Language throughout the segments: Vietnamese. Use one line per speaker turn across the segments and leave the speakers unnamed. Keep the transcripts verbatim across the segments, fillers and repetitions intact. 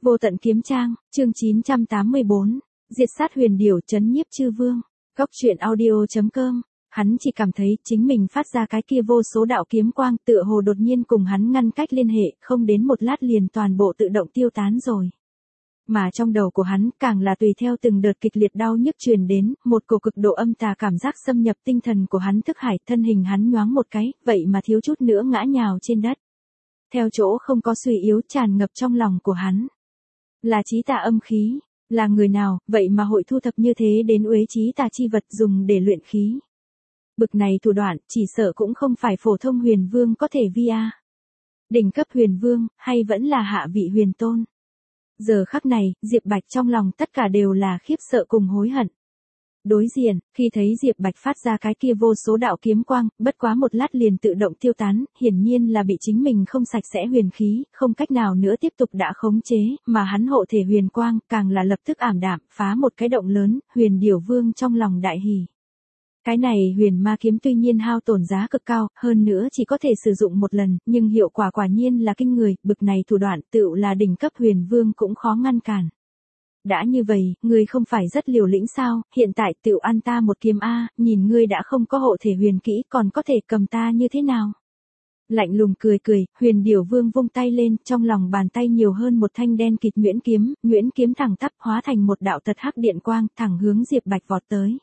Vô tận kiếm trang, chương chín trăm tám mươi bốn, diệt sát huyền điểu trấn nhiếp chư vương. Góc truyện audio chấm com. Hắn chỉ cảm thấy chính mình phát ra cái kia vô số đạo kiếm quang tựa hồ đột nhiên cùng hắn ngăn cách liên hệ, không đến một lát liền toàn bộ tự động tiêu tán rồi. Mà trong đầu của hắn càng là tùy theo từng đợt kịch liệt đau nhức truyền đến, một cổ cực độ âm tà cảm giác xâm nhập tinh thần của hắn thức hải, thân hình hắn nhoáng một cái, vậy mà thiếu chút nữa ngã nhào trên đất. Theo chỗ không có suy yếu tràn ngập trong lòng của hắn. Là chí tà âm khí, là người nào, vậy mà hội thu thập như thế đến uế chí tà chi vật dùng để luyện khí. Bực này thủ đoạn, chỉ sợ cũng không phải phổ thông huyền vương có thể vi a. Đỉnh cấp huyền vương, hay vẫn là hạ vị huyền tôn. Giờ khắc này, Diệp Bạch trong lòng tất cả đều là khiếp sợ cùng hối hận. Đối diện, khi thấy Diệp Bạch phát ra cái kia vô số đạo kiếm quang, bất quá một lát liền tự động tiêu tán, hiển nhiên là bị chính mình không sạch sẽ huyền khí, không cách nào nữa tiếp tục đã khống chế, mà hắn hộ thể huyền quang, càng là lập tức ảm đạm, phá một cái động lớn, huyền điểu vương trong lòng đại hỉ. Cái này huyền ma kiếm tuy nhiên hao tổn giá cực cao, hơn nữa chỉ có thể sử dụng một lần, nhưng hiệu quả quả nhiên là kinh người, bực này thủ đoạn tựu là đỉnh cấp huyền vương cũng khó ngăn cản. Đã như vậy, ngươi không phải rất liều lĩnh sao, hiện tại tựu ăn ta một kiếm A, nhìn ngươi đã không có hộ thể huyền kỹ còn có thể cầm ta như thế nào? Lạnh lùng cười cười, huyền điểu vương vung tay lên, trong lòng bàn tay nhiều hơn một thanh đen kịt nhuyễn kiếm, nhuyễn kiếm thẳng tắp hóa thành một đạo tật hắc điện quang, thẳng hướng Diệp Bạch vọt tới.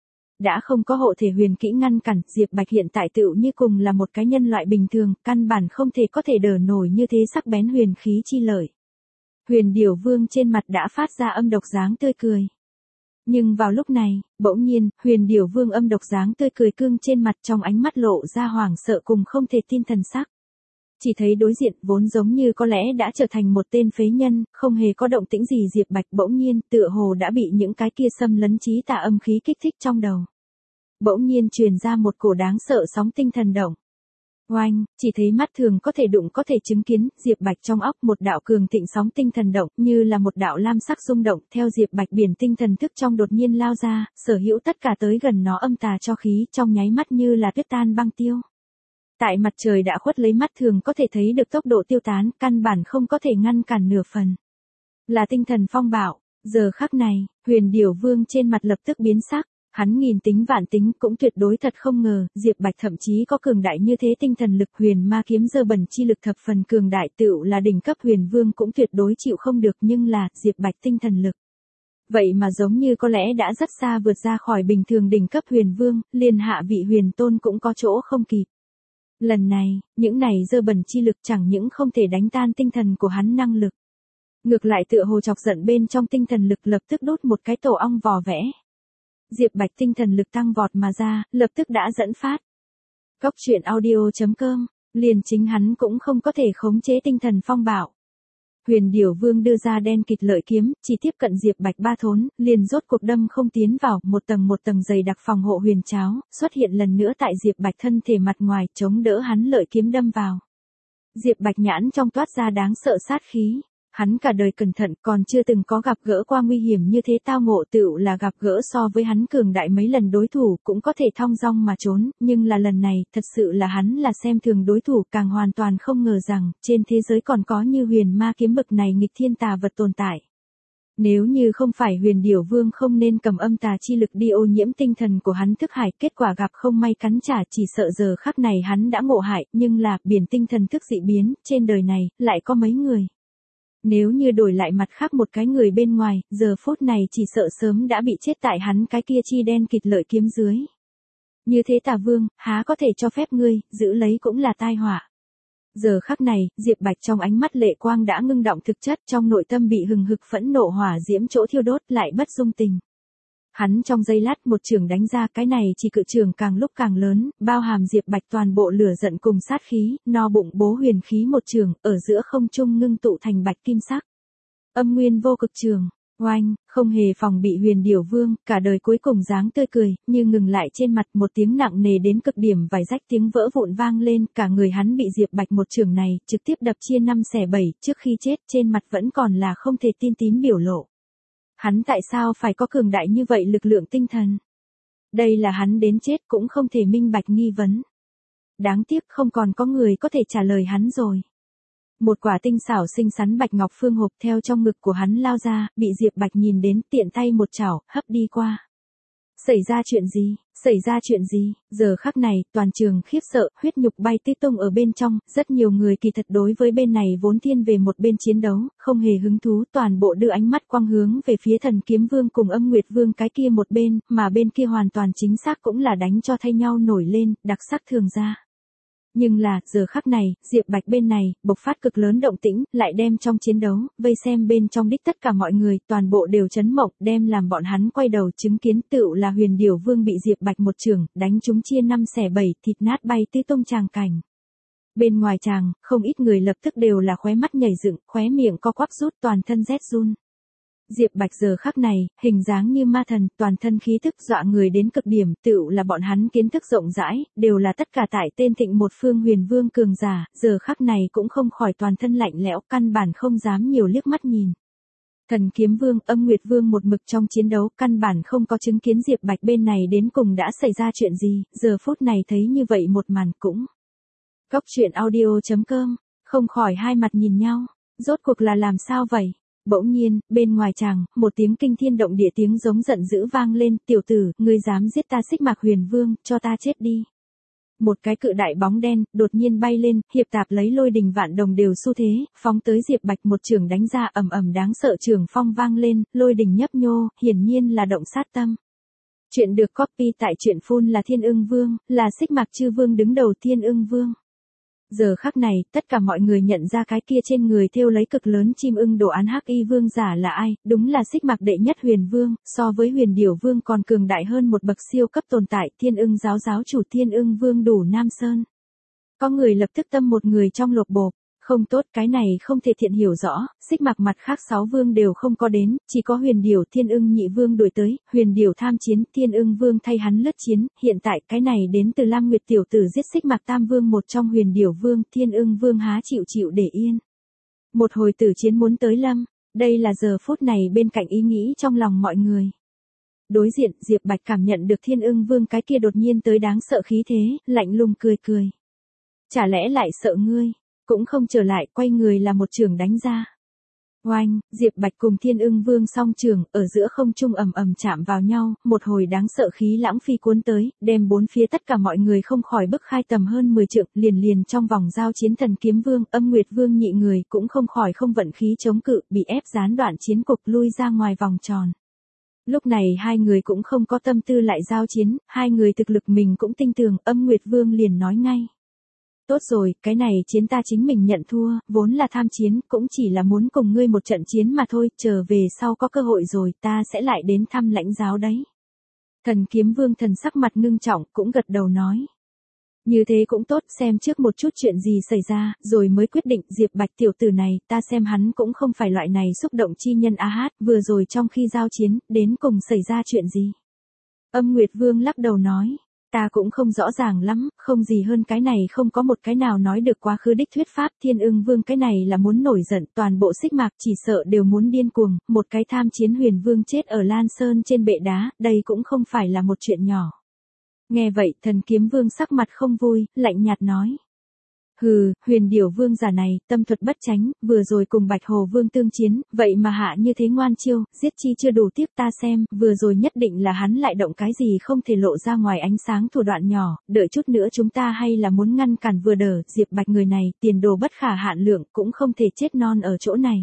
Đã không có hộ thể huyền kỹ ngăn cản, Diệp Bạch hiện tại tựu như cùng là một cái nhân loại bình thường, căn bản không thể có thể đỡ nổi như thế sắc bén huyền khí chi lợi. Huyền điểu vương trên mặt đã phát ra âm độc dáng tươi cười. Nhưng vào lúc này, bỗng nhiên, huyền điểu vương âm độc dáng tươi cười cương trên mặt trong ánh mắt lộ ra hoảng sợ cùng không thể tin thần sắc. Chỉ thấy đối diện vốn giống như có lẽ đã trở thành một tên phế nhân, không hề có động tĩnh gì Diệp Bạch bỗng nhiên tựa hồ đã bị những cái kia xâm lấn trí tà âm khí kích thích trong đầu. Bỗng nhiên truyền ra một cổ đáng sợ sóng tinh thần động. Oanh, chỉ thấy mắt thường có thể đụng có thể chứng kiến, Diệp Bạch trong óc một đạo cường thịnh sóng tinh thần động, như là một đạo lam sắc rung động, theo Diệp Bạch biển tinh thần thức trong đột nhiên lao ra, sở hữu tất cả tới gần nó âm tà cho khí, trong nháy mắt như là tuyết tan băng tiêu. Tại mặt trời đã khuất lấy mắt thường có thể thấy được tốc độ tiêu tán, căn bản không có thể ngăn cản nửa phần. Là tinh thần phong bạo, giờ khắc này, huyền điểu vương trên mặt lập tức biến sắc. Hắn nghìn tính vạn tính cũng tuyệt đối thật không ngờ, Diệp Bạch thậm chí có cường đại như thế tinh thần lực huyền ma kiếm dơ bẩn chi lực thập phần cường đại tựu là đỉnh cấp huyền vương cũng tuyệt đối chịu không được nhưng là, Diệp Bạch tinh thần lực. Vậy mà giống như có lẽ đã rất xa vượt ra khỏi bình thường đỉnh cấp huyền vương, liền hạ vị huyền tôn cũng có chỗ không kịp. Lần này, những này dơ bẩn chi lực chẳng những không thể đánh tan tinh thần của hắn năng lực. Ngược lại tựa hồ chọc giận bên trong tinh thần lực lập tức đốt một cái tổ ong vò vẽ. Diệp Bạch tinh thần lực tăng vọt mà ra, lập tức đã dẫn phát. Góc truyện audio chấm com, liền chính hắn cũng không có thể khống chế tinh thần phong bạo. Huyền điểu vương đưa ra đen kịt lợi kiếm, chỉ tiếp cận Diệp Bạch ba thốn, liền rốt cuộc đâm không tiến vào, một tầng một tầng dày đặc phòng hộ huyền cháo, xuất hiện lần nữa tại Diệp Bạch thân thể mặt ngoài, chống đỡ hắn lợi kiếm đâm vào. Diệp Bạch nhãn trong toát ra đáng sợ sát khí. Hắn cả đời cẩn thận còn chưa từng có gặp gỡ qua nguy hiểm như thế tao ngộ tựu là gặp gỡ so với hắn cường đại mấy lần đối thủ cũng có thể thong dong mà trốn, nhưng là lần này thật sự là hắn là xem thường đối thủ càng hoàn toàn không ngờ rằng trên thế giới còn có như huyền ma kiếm bực này nghịch thiên tà vật tồn tại. Nếu như không phải huyền điểu vương không nên cầm âm tà chi lực đi ô nhiễm tinh thần của hắn thức hải, kết quả gặp không may cắn trả chỉ sợ giờ khắc này hắn đã ngộ hại, nhưng là biển tinh thần thức dị biến, trên đời này lại có mấy người. Nếu như đổi lại mặt khác một cái người bên ngoài, giờ phút này chỉ sợ sớm đã bị chết tại hắn cái kia chi đen kịt lợi kiếm dưới. Như thế tà vương, há có thể cho phép ngươi, giữ lấy cũng là tai họa. Giờ khắc này, Diệp Bạch trong ánh mắt lệ quang đã ngưng động thực chất trong nội tâm bị hừng hực phẫn nộ hỏa diễm chỗ thiêu đốt lại bất dung tình. Hắn trong giây lát một trường đánh ra cái này chỉ cự trường càng lúc càng lớn, bao hàm Diệp Bạch toàn bộ lửa giận cùng sát khí, no bụng bố huyền khí một trường, ở giữa không trung ngưng tụ thành bạch kim sắc. Âm nguyên vô cực trường, oanh, không hề phòng bị huyền điểu vương, cả đời cuối cùng dáng tươi cười, như ngừng lại trên mặt một tiếng nặng nề đến cực điểm vài rách tiếng vỡ vụn vang lên, cả người hắn bị Diệp Bạch một trường này, trực tiếp đập chia năm xẻ bảy, trước khi chết trên mặt vẫn còn là không thể tin tín biểu lộ. Hắn tại sao phải có cường đại như vậy lực lượng tinh thần? Đây là hắn đến chết cũng không thể minh bạch nghi vấn. Đáng tiếc không còn có người có thể trả lời hắn rồi. Một quả tinh xảo xinh xắn bạch ngọc phương hộp theo trong ngực của hắn lao ra, bị Diệp Bạch nhìn đến tiện tay một chảo, hấp đi qua. Xảy ra chuyện gì? Xảy ra chuyện gì? Giờ khắc này, toàn trường khiếp sợ, huyết nhục bay tứ tung ở bên trong, rất nhiều người kỳ thật đối với bên này vốn thiên về một bên chiến đấu, không hề hứng thú, toàn bộ đưa ánh mắt quang hướng về phía Thần Kiếm Vương cùng Âm Nguyệt Vương cái kia một bên, mà bên kia hoàn toàn chính xác cũng là đánh cho thay nhau nổi lên, đặc sắc thường ra. Nhưng là, giờ khắc này, Diệp Bạch bên này, bộc phát cực lớn động tĩnh, lại đem trong chiến đấu, vây xem bên trong đích tất cả mọi người, toàn bộ đều chấn mộng, đem làm bọn hắn quay đầu chứng kiến tựu là Huyền Điểu Vương bị Diệp Bạch một chưởng, đánh chúng chia năm xẻ bảy, thịt nát bay tứ tung tràng cảnh. Bên ngoài tràng, không ít người lập tức đều là khóe mắt nhảy dựng, khóe miệng co quắp rút, toàn thân rét run. Diệp Bạch giờ khắc này, hình dáng như ma thần, toàn thân khí thức dọa người đến cực điểm, tựu là bọn hắn kiến thức rộng rãi, đều là tất cả tại tên thịnh một phương huyền vương cường giả, giờ khắc này cũng không khỏi toàn thân lạnh lẽo, căn bản không dám nhiều liếc mắt nhìn. Thần Kiếm Vương, Âm Nguyệt Vương một mực trong chiến đấu, căn bản không có chứng kiến Diệp Bạch bên này đến cùng đã xảy ra chuyện gì, giờ phút này thấy như vậy một màn cũng. Góc truyện audio chấm com, không khỏi hai mặt nhìn nhau, rốt cuộc là làm sao vậy? Bỗng nhiên, bên ngoài chàng, một tiếng kinh thiên động địa tiếng giống giận dữ vang lên, tiểu tử, ngươi dám giết ta Xích Mạc Huyền Vương, cho ta chết đi. Một cái cự đại bóng đen, đột nhiên bay lên, hiệp tạp lấy lôi đình vạn đồng đều xu thế, phóng tới Diệp Bạch một trường đánh ra ầm ầm đáng sợ trường phong vang lên, lôi đình nhấp nhô, hiển nhiên là động sát tâm. Chuyện được copy tại truyện phun là Thiên Ưng Vương, là Xích Mạc Chư Vương đứng đầu Thiên Ưng Vương. Giờ khắc này, tất cả mọi người nhận ra cái kia trên người thêu lấy cực lớn chim ưng đồ án Hắc Y Vương giả là ai, đúng là Xích Mạc đệ nhất Huyền Vương, so với Huyền Điểu Vương còn cường đại hơn một bậc siêu cấp tồn tại, Thiên Ưng giáo giáo chủ Thiên Ưng Vương Đủ Nam Sơn. Có người lập tức tâm một người trong lột bộp, không tốt, cái này không thể thiện hiểu rõ, Xích Mạc mặt khác sáu vương đều không có đến, chỉ có Huyền Điểu Thiên Ưng nhị vương đuổi tới, Huyền Điểu tham chiến, Thiên Ưng Vương thay hắn lướt chiến, hiện tại cái này đến từ Lam Nguyệt tiểu tử giết Xích Mạc tam vương một trong Huyền Điểu Vương, Thiên Ưng Vương há chịu chịu để yên. Một hồi tử chiến muốn tới lâm, đây là giờ phút này bên cạnh ý nghĩ trong lòng mọi người. Đối diện, Diệp Bạch cảm nhận được Thiên Ưng Vương cái kia đột nhiên tới đáng sợ khí thế, lạnh lùng cười cười. Chả lẽ lại sợ ngươi? Cũng không trở lại, quay người là một trường đánh ra. Oanh, Diệp Bạch cùng Thiên Ưng Vương song trường, ở giữa không trung ầm ầm chạm vào nhau, một hồi đáng sợ khí lãng phi cuốn tới, đem bốn phía tất cả mọi người không khỏi bức khai tầm hơn mười trượng, liền liền trong vòng giao chiến Thần Kiếm Vương, Âm Nguyệt Vương nhị người cũng không khỏi không vận khí chống cự, bị ép gián đoạn chiến cục lui ra ngoài vòng tròn. Lúc này hai người cũng không có tâm tư lại giao chiến, hai người thực lực mình cũng tinh tường, Âm Nguyệt Vương liền nói ngay. Tốt rồi, cái này chiến ta chính mình nhận thua, vốn là tham chiến, cũng chỉ là muốn cùng ngươi một trận chiến mà thôi, trở về sau có cơ hội rồi, ta sẽ lại đến thăm lãnh giáo đấy. Thần Kiếm Vương thần sắc mặt ngưng trọng, cũng gật đầu nói. Như thế cũng tốt, xem trước một chút chuyện gì xảy ra, rồi mới quyết định, Diệp Bạch tiểu tử này, ta xem hắn cũng không phải loại này xúc động chi nhân a hát, vừa rồi trong khi giao chiến, đến cùng xảy ra chuyện gì. Âm Nguyệt Vương lắc đầu nói. Ta cũng không rõ ràng lắm, không gì hơn cái này không có một cái nào nói được quá khứ đích thuyết pháp. Thiên Ưng Vương cái này là muốn nổi giận, toàn bộ Xích Mạc chỉ sợ đều muốn điên cuồng, một cái tham chiến Huyền Vương chết ở Lan Sơn trên bệ đá, đây cũng không phải là một chuyện nhỏ. Nghe vậy, Thần Kiếm Vương sắc mặt không vui, lạnh nhạt nói. Hừ, Huyền Điểu Vương giả này, tâm thuật bất tránh, vừa rồi cùng Bạch Hồ Vương tương chiến, vậy mà hạ như thế ngoan chiêu, giết chi chưa đủ tiếp ta xem, vừa rồi nhất định là hắn lại động cái gì không thể lộ ra ngoài ánh sáng thủ đoạn nhỏ, đợi chút nữa chúng ta hay là muốn ngăn cản vừa đỡ, Diệp Bạch người này, tiền đồ bất khả hạn lượng, cũng không thể chết non ở chỗ này.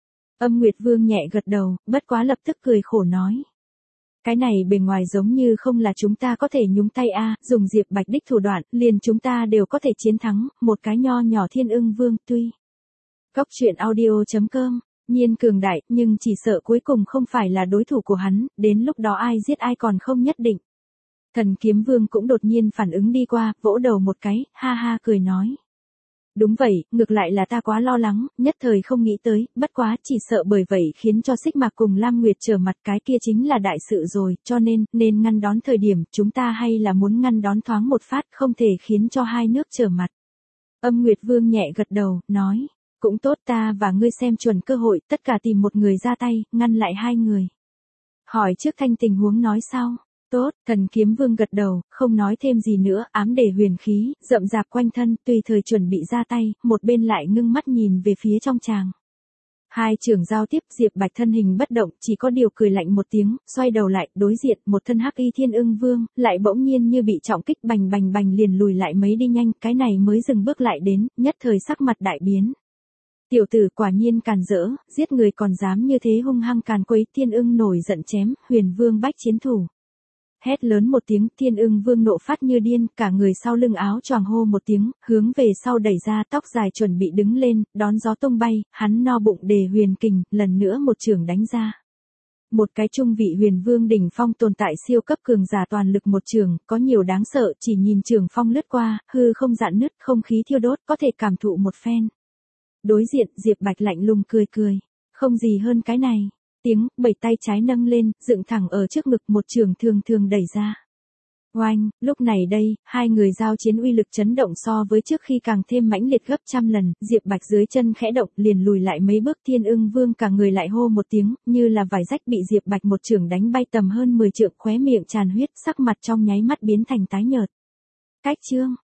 Âm Nguyệt Vương nhẹ gật đầu, bất quá lập tức cười khổ nói. Cái này bề ngoài giống như không là chúng ta có thể nhúng tay a, dùng Diệp Bạch đích thủ đoạn, liền chúng ta đều có thể chiến thắng, một cái nho nhỏ Thiên Ưng Vương tuy. Góc truyện audio chấm com, nhiên cường đại, nhưng chỉ sợ cuối cùng không phải là đối thủ của hắn, đến lúc đó ai giết ai còn không nhất định. Thần Kiếm Vương cũng đột nhiên phản ứng đi qua, vỗ đầu một cái, ha ha cười nói. Đúng vậy, ngược lại là ta quá lo lắng, nhất thời không nghĩ tới, bất quá chỉ sợ bởi vậy khiến cho Xích Mạc cùng Lam Nguyệt trở mặt, cái kia chính là đại sự rồi, cho nên, nên ngăn đón thời điểm, chúng ta hay là muốn ngăn đón thoáng một phát, không thể khiến cho hai nước trở mặt. Âm Nguyệt Vương nhẹ gật đầu, nói, cũng tốt, ta và ngươi xem chuẩn cơ hội, tất cả tìm một người ra tay, ngăn lại hai người. Hỏi trước thanh tình huống nói sau. Tốt, thần kiếm vương gật đầu, không nói thêm gì nữa, ám để huyền khí, rậm rạp quanh thân, tùy thời chuẩn bị ra tay, một bên lại ngưng mắt nhìn về phía trong tràng. Hai trưởng giao tiếp, Diệp Bạch thân hình bất động, chỉ có điều cười lạnh một tiếng, xoay đầu lại, đối diện, một thân hắc y thiên ưng vương, lại bỗng nhiên như bị trọng kích bành bành bành liền lùi lại mấy đi nhanh, cái này mới dừng bước lại đến, nhất thời sắc mặt đại biến. Tiểu tử quả nhiên càn rỡ, giết người còn dám như thế hung hăng càn quấy, thiên ưng nổi giận chém, huyền vương bách chiến thủ. Hét lớn một tiếng, thiên ưng vương nộ phát như điên, cả người sau lưng áo choàng hô một tiếng, hướng về sau đẩy ra, tóc dài chuẩn bị đứng lên, đón gió tung bay, hắn no bụng đề huyền kình, lần nữa một trường đánh ra. Một cái trung vị huyền vương đỉnh phong tồn tại siêu cấp cường giả toàn lực một trường, có nhiều đáng sợ, chỉ nhìn trường phong lướt qua, hư không dạn nứt, không khí thiêu đốt, có thể cảm thụ một phen. Đối diện, Diệp Bạch lạnh lùng cười cười, không gì hơn cái này. Tiếng, bảy tay trái nâng lên, dựng thẳng ở trước ngực, một trường thường thường đẩy ra. Oanh, lúc này đây, hai người giao chiến uy lực chấn động so với trước khi càng thêm mãnh liệt gấp trăm lần, Diệp Bạch dưới chân khẽ động, liền lùi lại mấy bước, thiên ưng vương cả người lại hô một tiếng, như là vải rách bị Diệp Bạch một trường đánh bay tầm hơn mười trượng, khóe miệng tràn huyết, sắc mặt trong nháy mắt biến thành tái nhợt. Cách chương